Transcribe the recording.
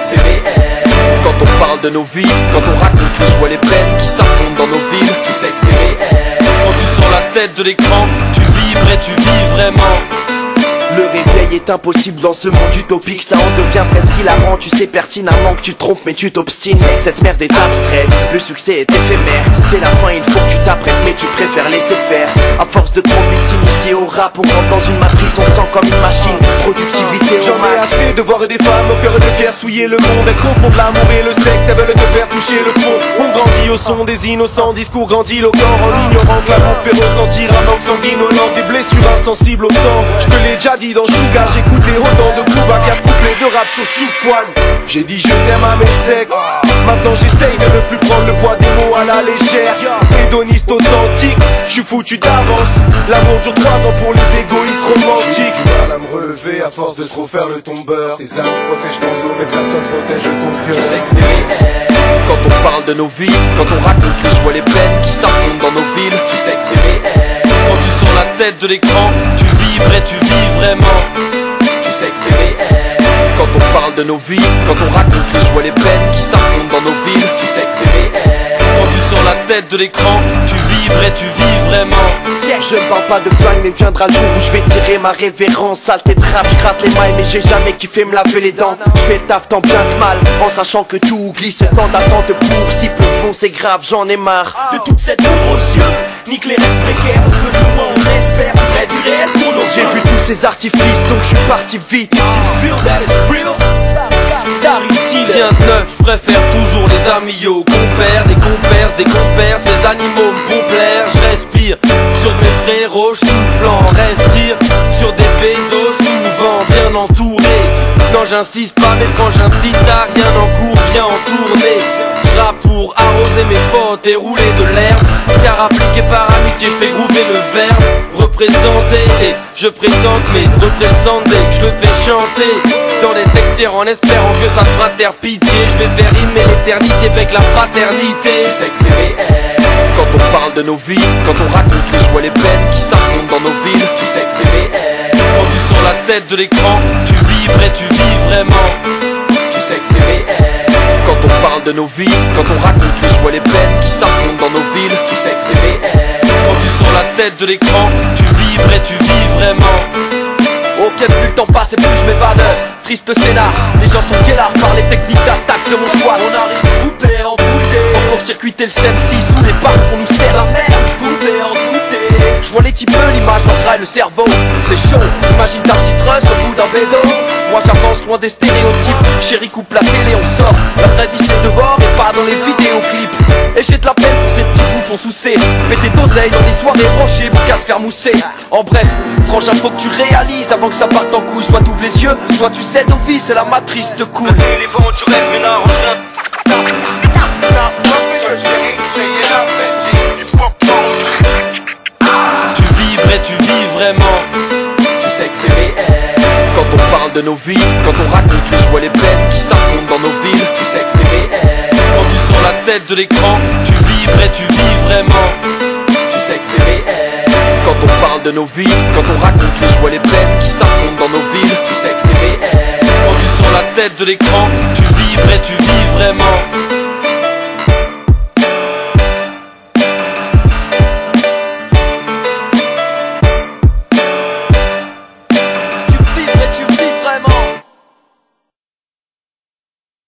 c'est réel. Quand on parle de nos vies, quand on raconte les joies et les peines qui s'affrontent dans nos villes, tu sais que c'est réel. Quand tu sors la tête de l'écran, tu vibres et tu vis vraiment. Le réveil est impossible dans ce monde utopique, ça en devient presque hilarant. Tu sais pertinemment que tu te trompes mais tu t'obstines. Cette merde est abstraite, le succès est éphémère. C'est la fin, il faut que tu t'apprêtes mais tu préfères laisser faire. À force de trop vite s'initier au rap, on rentre dans une matrice, on sent comme une machine. Productivité au J'en ai max. assez de voir des femmes au cœur de pierre souiller le monde. Elles confondent l'amour et le sexe, elles veulent te faire toucher le fond. On grandit au son des innocents discours grandiloquents, en ignorant que l'amour fait ressentir un manque sanguinolent, des blessures insensibles au temps. Je te l'ai déjà dit dans Sugar, j'ai écouté autant de coups à 4 couplets de rap sur Chouk One. J'ai dit je t'aime à mes sexes. Maintenant j'essaye de ne plus prendre le poids des mots à la légère. Hédoniste authentique, je suis foutu d'avance. L'amour dure 3 ans pour les égoïstes romantiques. J'ai du mal à me relever à force de trop faire le tombeur. Tes amis protègent ton dos mais personne protège ton cœur. Tu sais que c'est réel. Quand on parle de nos vies, quand on raconte les joies et les peines qui s'affrontent dans nos villes, tu sais que c'est réel. Quand tu sors la tête de l'écran, tu vibres et tu vis vraiment. Tu sais que c'est réel. Quand on parle de nos vies, quand on raconte les joies et les peines qui s'affrontent dans nos villes, tu sais que c'est réel. Quand tu sors la tête de l'écran, tu vibres et tu vis vraiment. Je ne parle pas de flingue mais viendra le jour où je vais tirer ma révérence. Saleté de rap, je gratte les mailles mais j'ai jamais kiffé me laver les dents. Je fais le taf tant bien que mal, en sachant que tout glisse. Tant d'attente pour si peu bon c'est grave, j'en ai marre. De toute cette poudre aux yeux, nique les rêves précaires, on veut du moins on espère du vrai du réel pour nos J'ai vu tous ces artifices donc je suis parti vite. If you feel that it's real, rien de neuf, je préfère toujours les amis aux compères, des compères, des compères, ces animaux me font plaire, je respire sur mes frérots soufflant, respire sur des pédos souvent bien entourés. Non j'insiste pas mes frangins petits t'as rien en cours, bien en tournée. Je rappe pour arroser mes potes et rouler de l'herbe, car appliqué par amitié je fais groover le verbe. Représenter et je prétends que mes refrains sentent dès que je le fais chanter dans les texteurs en espérant que ça te fera taire pitié. Je vais faire rimer l'éternité avec la fraternité. Tu sais que c'est réel. Quand on parle de nos vies, quand on raconte les joies et les peines qui s'affrontent dans nos villes, tu sais que c'est réel. Quand tu sors la tête de l'écran, tu vibres et tu vis vraiment. Tu sais que c'est réel. Quand on parle de nos vies, quand on raconte les joies et les peines qui s'affrontent dans nos villes, tu sais que c'est réel. Quand tu sors la tête de l'écran, tu vibres et tu vis vraiment. Ok, plus le temps passe et plus je m'évade. Triste scénar, les gens sont guélards par les techniques d'attaque de mon squad. On arrive groupé, embrouillé, pour court-circuiter le stem 6 sous les parce qu'on nous sert la merde. Vous pouvez en douter. Je vois les types, l'image m'entraille le cerveau. C'est chaud, imagine ta petite russe au bout d'un bédo. Moi j'avance loin des stéréotypes. Chérie coupe la télé, on sort. La vraie vie c'est dehors et pas dans les vidéoclips. Et j'ai de la peine pour ces petits bouffons soucés. Fais tes d'oseilles dans des soirées branchées pour qu'à se faire mousser. En bref, frangin faut que tu réalises avant que ça parte en couille. Soit t'ouvres les yeux, soit tu cèdes au vice et la matrice te coule. Les vents tu rêves mais n'arrange rien. Tu vibres et tu vis vraiment. Tu sais que c'est réel. Quand on parle de nos vies, quand on raconte les joies et les peines qui s'affrontent dans nos villes, tu sais que c'est réel. Quand tu sors la tête de l'écran, tu vibres et tu vis vraiment. Tu sais que c'est réel. Quand on parle de nos vies, quand on raconte les joies et les peines qui s'affrontent dans nos villes, tu sais que c'est réel. Quand tu sors la tête de l'écran, tu vibres et tu vis vraiment.